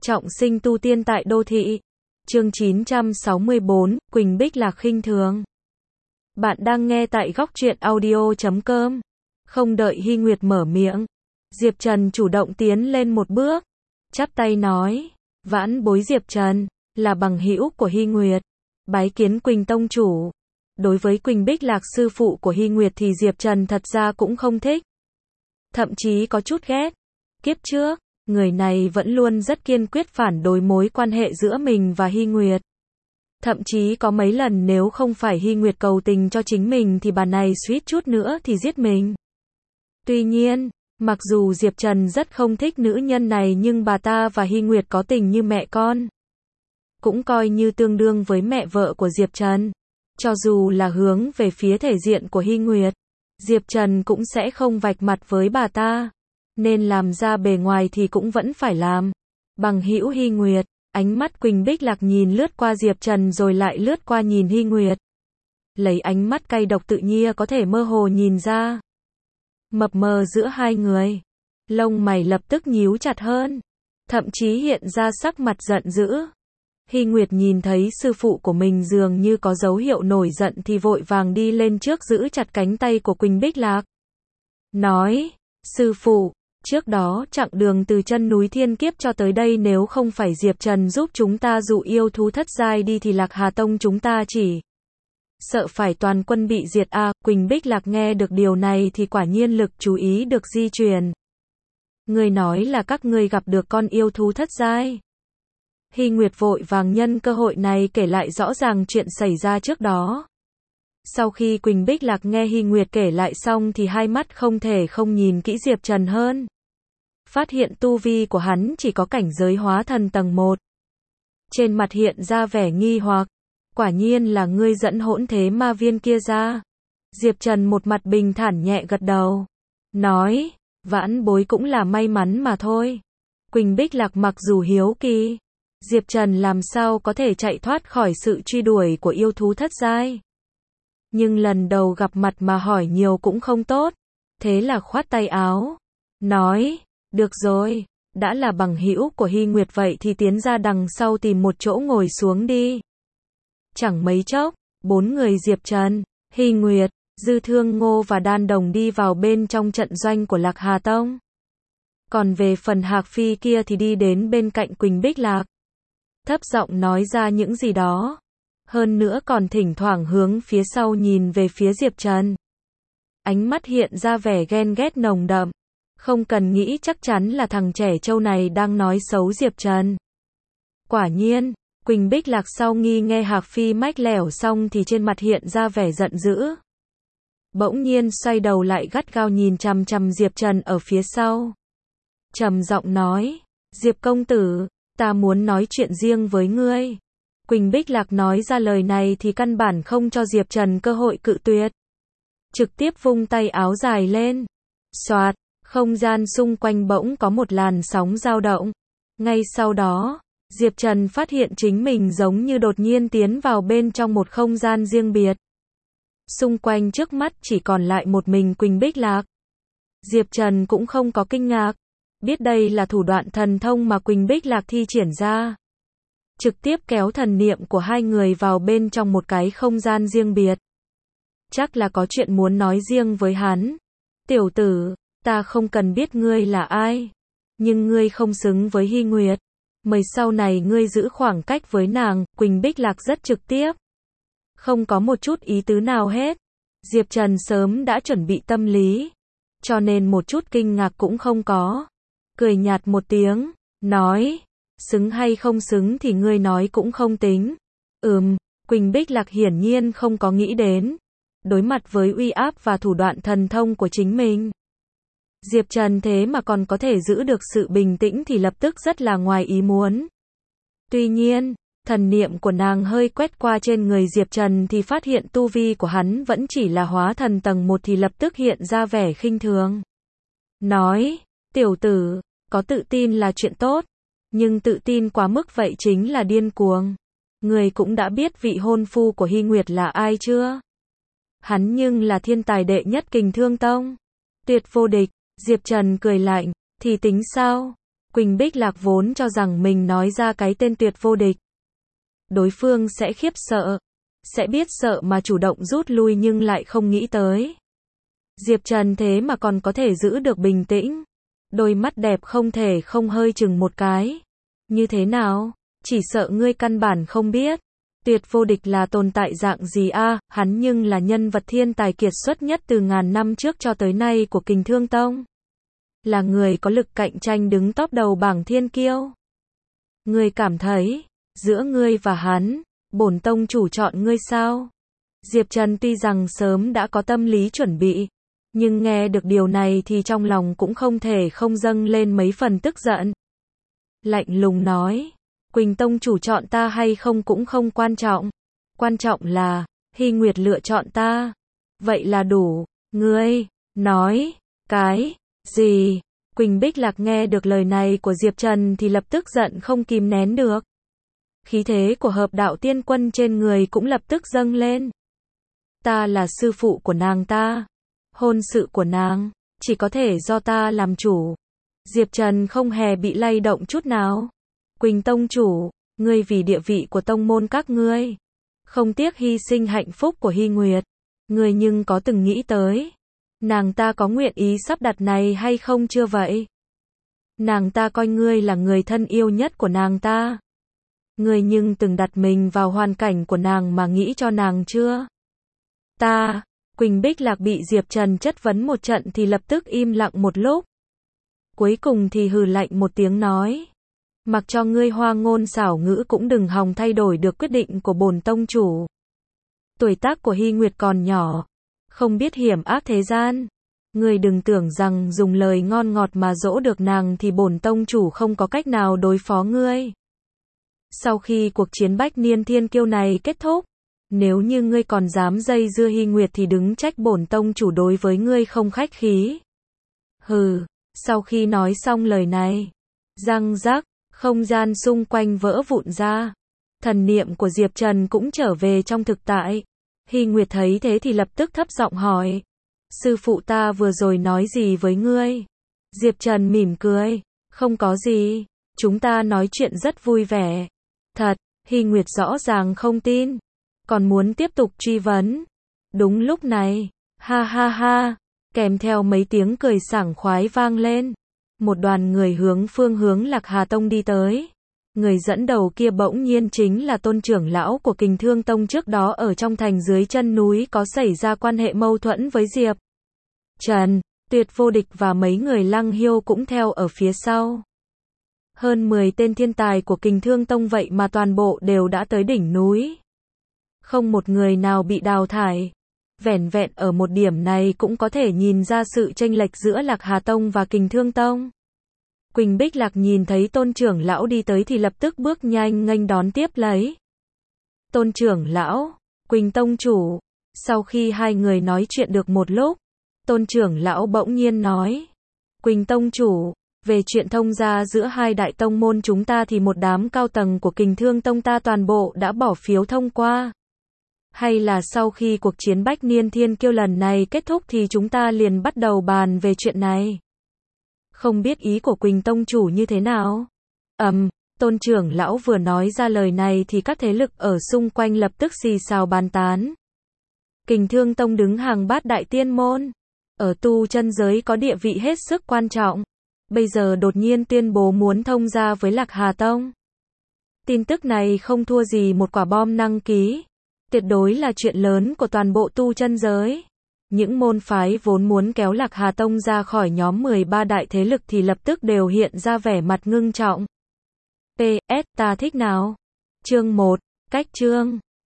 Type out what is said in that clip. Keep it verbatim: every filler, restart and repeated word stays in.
Trọng sinh tu tiên tại đô thị. Chương chín trăm sáu mươi bốn, Quỳnh Bích Lạc khinh thường. Bạn đang nghe tại góc truyện audio chấm com. Không đợi Hy Nguyệt mở miệng, Diệp Trần chủ động tiến lên một bước, chắp tay nói: "Vãn bối Diệp Trần, là bằng hữu của Hy Nguyệt, bái kiến Quỳnh tông chủ." Đối với Quỳnh Bích Lạc sư phụ của Hy Nguyệt thì Diệp Trần thật ra cũng không thích, thậm chí có chút ghét. Kiếp trước, người này vẫn luôn rất kiên quyết phản đối mối quan hệ giữa mình và Hy Nguyệt. Thậm chí có mấy lần nếu không phải Hy Nguyệt cầu tình cho chính mình thì bà này suýt chút nữa thì giết mình. Tuy nhiên, mặc dù Diệp Trần rất không thích nữ nhân này nhưng bà ta và Hy Nguyệt có tình như mẹ con, cũng coi như tương đương với mẹ vợ của Diệp Trần. Cho dù là hướng về phía thể diện của Hy Nguyệt, Diệp Trần cũng sẽ không vạch mặt với bà ta, nên làm ra bề ngoài thì cũng vẫn phải làm. Bằng hữu Hy Nguyệt, ánh mắt Quỳnh Bích Lạc nhìn lướt qua Diệp Trần rồi lại lướt qua nhìn Hy Nguyệt. Lấy ánh mắt cay độc tự nhiên có thể mơ hồ nhìn ra mập mờ giữa hai người. Lông mày lập tức nhíu chặt hơn, thậm chí hiện ra sắc mặt giận dữ. Hy Nguyệt nhìn thấy sư phụ của mình dường như có dấu hiệu nổi giận thì vội vàng đi lên trước giữ chặt cánh tay của Quỳnh Bích Lạc. Nói: "Sư phụ, trước đó chặng đường từ chân núi Thiên Kiếp cho tới đây nếu không phải Diệp Trần giúp chúng ta dụ yêu thú thất giai đi thì Lạc Hà Tông chúng ta chỉ sợ phải toàn quân bị diệt a." À, Quỳnh Bích Lạc nghe được điều này thì quả nhiên lực chú ý được di chuyển. "Ngươi nói là các ngươi gặp được con yêu thú thất giai?" Hy Nguyệt vội vàng nhân cơ hội này kể lại rõ ràng chuyện xảy ra trước đó. Sau khi Quỳnh Bích Lạc nghe Hy Nguyệt kể lại xong thì hai mắt không thể không nhìn kỹ Diệp Trần hơn. Phát hiện tu vi của hắn chỉ có cảnh giới hóa thần tầng một. Trên mặt hiện ra vẻ nghi hoặc. "Quả nhiên là ngươi dẫn hỗn thế ma viên kia ra." Diệp Trần một mặt bình thản nhẹ gật đầu, nói: "Vãn bối cũng là may mắn mà thôi." Quỳnh Bích Lạc mặc dù hiếu kỳ, Diệp Trần làm sao có thể chạy thoát khỏi sự truy đuổi của yêu thú thất giai. Nhưng lần đầu gặp mặt mà hỏi nhiều cũng không tốt, thế là khoát tay áo, nói: "Được rồi, đã là bằng hữu của Hy Nguyệt vậy thì tiến ra đằng sau tìm một chỗ ngồi xuống đi." Chẳng mấy chốc, bốn người Diệp Trần, Hy Nguyệt, Dư Thương Ngô và Đan Đồng đi vào bên trong trận doanh của Lạc Hà Tông. Còn về phần Hạc Phi kia thì đi đến bên cạnh Quỳnh Bích Lạc, thấp giọng nói ra những gì đó. Hơn nữa còn thỉnh thoảng hướng phía sau nhìn về phía Diệp Trần. Ánh mắt hiện ra vẻ ghen ghét nồng đậm. Không cần nghĩ chắc chắn là thằng trẻ trâu này đang nói xấu Diệp Trần. Quả nhiên, Quỳnh Bích Lạc sau nghi nghe Hạc Phi mách lẻo xong thì trên mặt hiện ra vẻ giận dữ. Bỗng nhiên xoay đầu lại gắt gao nhìn chằm chằm Diệp Trần ở phía sau. Trầm giọng nói: "Diệp công tử, ta muốn nói chuyện riêng với ngươi." Quỳnh Bích Lạc nói ra lời này thì căn bản không cho Diệp Trần cơ hội cự tuyệt. Trực tiếp vung tay áo dài lên. Xoạt, không gian xung quanh bỗng có một làn sóng dao động. Ngay sau đó, Diệp Trần phát hiện chính mình giống như đột nhiên tiến vào bên trong một không gian riêng biệt. Xung quanh trước mắt chỉ còn lại một mình Quỳnh Bích Lạc. Diệp Trần cũng không có kinh ngạc, biết đây là thủ đoạn thần thông mà Quỳnh Bích Lạc thi triển ra. Trực tiếp kéo thần niệm của hai người vào bên trong một cái không gian riêng biệt. Chắc là có chuyện muốn nói riêng với hắn. "Tiểu tử, ta không cần biết ngươi là ai, nhưng ngươi không xứng với Hy Nguyệt. Mời sau này ngươi giữ khoảng cách với nàng." Quỳnh Bích Lạc rất trực tiếp, không có một chút ý tứ nào hết. Diệp Trần sớm đã chuẩn bị tâm lý, cho nên một chút kinh ngạc cũng không có. Cười nhạt một tiếng, nói: "Xứng hay không xứng thì ngươi nói cũng không tính." Ừm, Quỳnh Bích Lạc hiển nhiên không có nghĩ đến. Đối mặt với uy áp và thủ đoạn thần thông của chính mình, Diệp Trần thế mà còn có thể giữ được sự bình tĩnh thì lập tức rất là ngoài ý muốn. Tuy nhiên, thần niệm của nàng hơi quét qua trên người Diệp Trần thì phát hiện tu vi của hắn vẫn chỉ là hóa thần tầng một thì lập tức hiện ra vẻ khinh thường. Nói: "Tiểu tử, có tự tin là chuyện tốt, nhưng tự tin quá mức vậy chính là điên cuồng. Người cũng đã biết vị hôn phu của Hy Nguyệt là ai chưa? Hắn nhưng là thiên tài đệ nhất Kình Thương Tông, tuyệt vô địch." Diệp Trần cười lạnh: "Thì tính sao? Quỳnh Bích Lạc vốn cho rằng mình nói ra cái tên Tuyệt Vô Địch, đối phương sẽ khiếp sợ, sẽ biết sợ mà chủ động rút lui, nhưng lại không nghĩ tới. Diệp Trần thế mà còn có thể giữ được bình tĩnh. Đôi mắt đẹp không thể không hơi chừng một cái. Như thế nào? Chỉ sợ ngươi căn bản không biết. Tuyệt Vô Địch là tồn tại dạng gì a? À, hắn nhưng là nhân vật thiên tài kiệt xuất nhất từ ngàn năm trước cho tới nay của Kình Thương Tông. Là người có lực cạnh tranh đứng top đầu bảng thiên kiêu. Ngươi cảm thấy, giữa ngươi và hắn, bổn tông chủ chọn ngươi sao? Diệp Trần tuy rằng sớm đã có tâm lý chuẩn bị, nhưng nghe được điều này thì trong lòng cũng không thể không dâng lên mấy phần tức giận. Lạnh lùng nói, Quỳnh tông chủ chọn ta hay không cũng không quan trọng. Quan trọng là, Hy Nguyệt lựa chọn ta. Vậy là đủ. Ngươi, nói, cái, gì? Quỳnh Bích Lạc nghe được lời này của Diệp Trần thì lập tức giận không kìm nén được. Khí thế của hợp đạo tiên quân trên người cũng lập tức dâng lên. Ta là sư phụ của nàng ta. Hôn sự của nàng, chỉ có thể do ta làm chủ. Diệp Trần không hề bị lay động chút nào. Quỳnh tông chủ, ngươi vì địa vị của tông môn các ngươi, không tiếc hy sinh hạnh phúc của Hy Nguyệt. Ngươi nhưng có từng nghĩ tới, nàng ta có nguyện ý sắp đặt này hay không chưa vậy? Nàng ta coi ngươi là người thân yêu nhất của nàng ta. Ngươi nhưng từng đặt mình vào hoàn cảnh của nàng mà nghĩ cho nàng chưa? Ta, Quỳnh Bích Lạc bị Diệp Trần chất vấn một trận thì lập tức im lặng một lúc. Cuối cùng thì hừ lạnh một tiếng nói. Mặc cho ngươi hoa ngôn xảo ngữ cũng đừng hòng thay đổi được quyết định của bổn tông chủ. Tuổi tác của Hy Nguyệt còn nhỏ, không biết hiểm ác thế gian. Ngươi đừng tưởng rằng dùng lời ngon ngọt mà dỗ được nàng thì bổn tông chủ không có cách nào đối phó ngươi. Sau khi cuộc chiến bách niên thiên kiêu này kết thúc, nếu như ngươi còn dám dây dưa Hy Nguyệt thì đứng trách bổn tông chủ đối với ngươi không khách khí. Hừ, sau khi nói xong lời này, răng rắc, không gian xung quanh vỡ vụn ra. Thần niệm của Diệp Trần cũng trở về trong thực tại. Hy Nguyệt thấy thế thì lập tức thấp giọng hỏi. Sư phụ ta vừa rồi nói gì với ngươi? Diệp Trần mỉm cười. Không có gì. Chúng ta nói chuyện rất vui vẻ. Thật, Hy Nguyệt rõ ràng không tin. Còn muốn tiếp tục truy vấn. Đúng lúc này, ha ha ha, kèm theo mấy tiếng cười sảng khoái vang lên. Một đoàn người hướng phương hướng Lạc Hà Tông đi tới. Người dẫn đầu kia bỗng nhiên chính là tôn trưởng lão của Kình Thương Tông trước đó ở trong thành dưới chân núi có xảy ra quan hệ mâu thuẫn với Diệp Trần. Tuyệt Vô Địch và mấy người Lăng Hiêu cũng theo ở phía sau. Hơn mười tên thiên tài của Kình Thương Tông vậy mà toàn bộ đều đã tới đỉnh núi. Không một người nào bị đào thải. Vẻn vẹn ở một điểm này cũng có thể nhìn ra sự chênh lệch giữa Lạc Hà Tông và Kình Thương Tông. Quỳnh Bích Lạc nhìn thấy tôn trưởng lão đi tới thì lập tức bước nhanh nghênh đón tiếp lấy. Tôn trưởng lão, Quỳnh tông chủ. Sau khi hai người nói chuyện được một lúc, tôn trưởng lão bỗng nhiên nói. Quỳnh tông chủ, về chuyện thông gia giữa hai đại tông môn chúng ta thì một đám cao tầng của Kình Thương Tông ta toàn bộ đã bỏ phiếu thông qua. Hay là sau khi cuộc chiến bách niên thiên kiêu lần này kết thúc thì chúng ta liền bắt đầu bàn về chuyện này. Không biết ý của Quỳnh tông chủ như thế nào? Ầm, um, tôn trưởng lão vừa nói ra lời này thì các thế lực ở xung quanh lập tức xì xào bàn tán. Kình Thương Tông đứng hàng bát đại tiên môn, ở tu chân giới có địa vị hết sức quan trọng. Bây giờ đột nhiên tuyên bố muốn thông gia với Lạc Hà Tông. Tin tức này không thua gì một quả bom năng ký. Tuyệt đối là chuyện lớn của toàn bộ tu chân giới. Những môn phái vốn muốn kéo Lạc Hà Tông ra khỏi nhóm mười ba đại thế lực thì lập tức đều hiện ra vẻ mặt ngưng trọng. pê ét ta thích nào? Chương một, cách chương.